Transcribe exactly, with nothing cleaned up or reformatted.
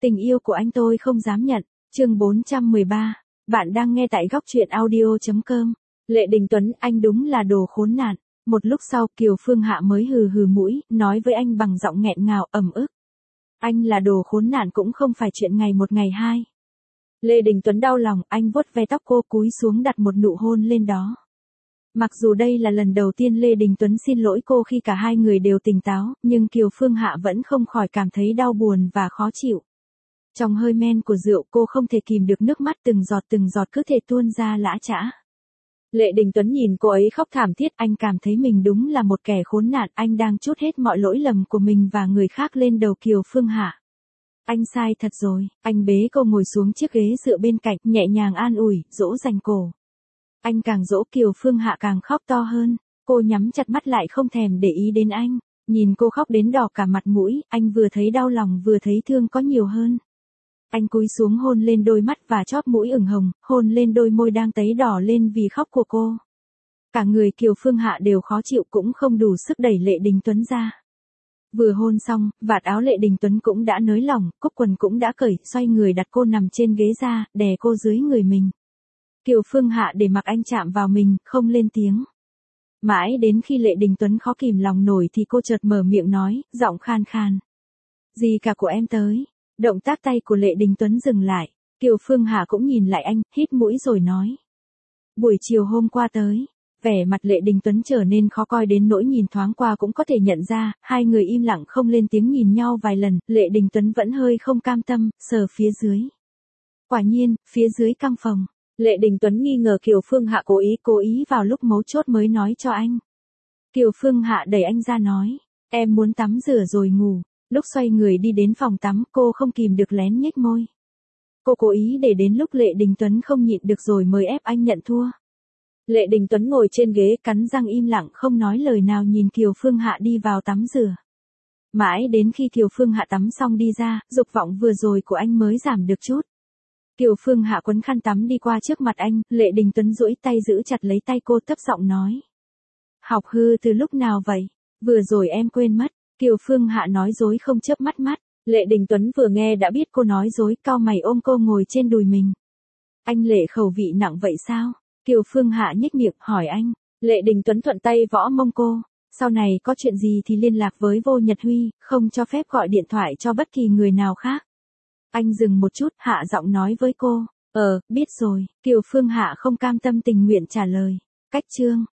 Tình yêu của anh tôi không dám nhận. Chương bốn trăm mười ba. Bạn đang nghe tại góc truyện audio chấm com. Lệ Đình Tuấn, anh đúng là đồ khốn nạn. Một lúc sau, Kiều Phương Hạ mới hừ hừ mũi, nói với anh bằng giọng nghẹn ngào, ẩm ức. Anh là đồ khốn nạn cũng không phải chuyện ngày một ngày hai. Lệ Đình Tuấn đau lòng, anh vuốt ve tóc cô, cúi xuống đặt một nụ hôn lên đó. Mặc dù đây là lần đầu tiên Lê Đình Tuấn xin lỗi cô khi cả hai người đều tỉnh táo, nhưng Kiều Phương Hạ vẫn không khỏi cảm thấy đau buồn và khó chịu. Trong hơi men của rượu, cô không thể kìm được nước mắt từng giọt từng giọt cứ thể tuôn ra lã chã. Lệ Đình Tuấn nhìn cô ấy khóc thảm thiết, anh cảm thấy mình đúng là một kẻ khốn nạn, anh đang trút hết mọi lỗi lầm của mình và người khác lên đầu Kiều Phương Hạ. Anh sai thật rồi, anh bế cô ngồi xuống chiếc ghế dựa bên cạnh, nhẹ nhàng an ủi, dỗ dành cổ. Anh càng dỗ Kiều Phương Hạ càng khóc to hơn, cô nhắm chặt mắt lại không thèm để ý đến anh, nhìn cô khóc đến đỏ cả mặt mũi, anh vừa thấy đau lòng vừa thấy thương có nhiều hơn. Anh cúi xuống hôn lên đôi mắt và chóp mũi ửng hồng, hôn lên đôi môi đang tấy đỏ lên vì khóc của cô. Cả người Kiều Phương Hạ đều khó chịu cũng không đủ sức đẩy Lệ Đình Tuấn ra. Vừa hôn xong, vạt áo Lệ Đình Tuấn cũng đã nới lỏng, cúc quần cũng đã cởi, xoay người đặt cô nằm trên ghế ra, đè cô dưới người mình. Kiều Phương Hạ để mặc anh chạm vào mình, không lên tiếng. Mãi đến khi Lệ Đình Tuấn khó kìm lòng nổi thì cô chợt mở miệng nói, giọng khan khan. Gì cả của em tới. Động tác tay của Lệ Đình Tuấn dừng lại, Kiều Phương Hạ cũng nhìn lại anh, hít mũi rồi nói. Buổi chiều hôm qua tới, vẻ mặt Lệ Đình Tuấn trở nên khó coi đến nỗi nhìn thoáng qua cũng có thể nhận ra, hai người im lặng không lên tiếng nhìn nhau vài lần, Lệ Đình Tuấn vẫn hơi không cam tâm, sờ phía dưới. Quả nhiên, phía dưới căn phòng, Lệ Đình Tuấn nghi ngờ Kiều Phương Hạ cố ý cố ý vào lúc mấu chốt mới nói cho anh. Kiều Phương Hạ đẩy anh ra nói, em muốn tắm rửa rồi ngủ. Lúc xoay người đi đến phòng tắm, cô không kìm được lén nhếch môi. Cô cố ý để đến lúc Lệ Đình Tuấn không nhịn được rồi mới ép anh nhận thua. Lệ Đình Tuấn ngồi trên ghế cắn răng im lặng không nói lời nào nhìn Kiều Phương Hạ đi vào tắm rửa. Mãi đến khi Kiều Phương Hạ tắm xong đi ra, dục vọng vừa rồi của anh mới giảm được chút. Kiều Phương Hạ quấn khăn tắm đi qua trước mặt anh, Lệ Đình Tuấn duỗi tay giữ chặt lấy tay cô thấp giọng nói. Học hư từ lúc nào vậy? Vừa rồi em quên mất. Kiều Phương Hạ nói dối không chớp mắt mắt, Lệ Đình Tuấn vừa nghe đã biết cô nói dối, cau mày ôm cô ngồi trên đùi mình. Anh Lệ khẩu vị nặng vậy sao? Kiều Phương Hạ nhếch miệng hỏi anh. Lệ Đình Tuấn thuận tay võ mông cô, sau này có chuyện gì thì liên lạc với Vô Nhật Huy, không cho phép gọi điện thoại cho bất kỳ người nào khác. Anh dừng một chút, hạ giọng nói với cô, ờ, biết rồi, Kiều Phương Hạ không cam tâm tình nguyện trả lời. Cách chương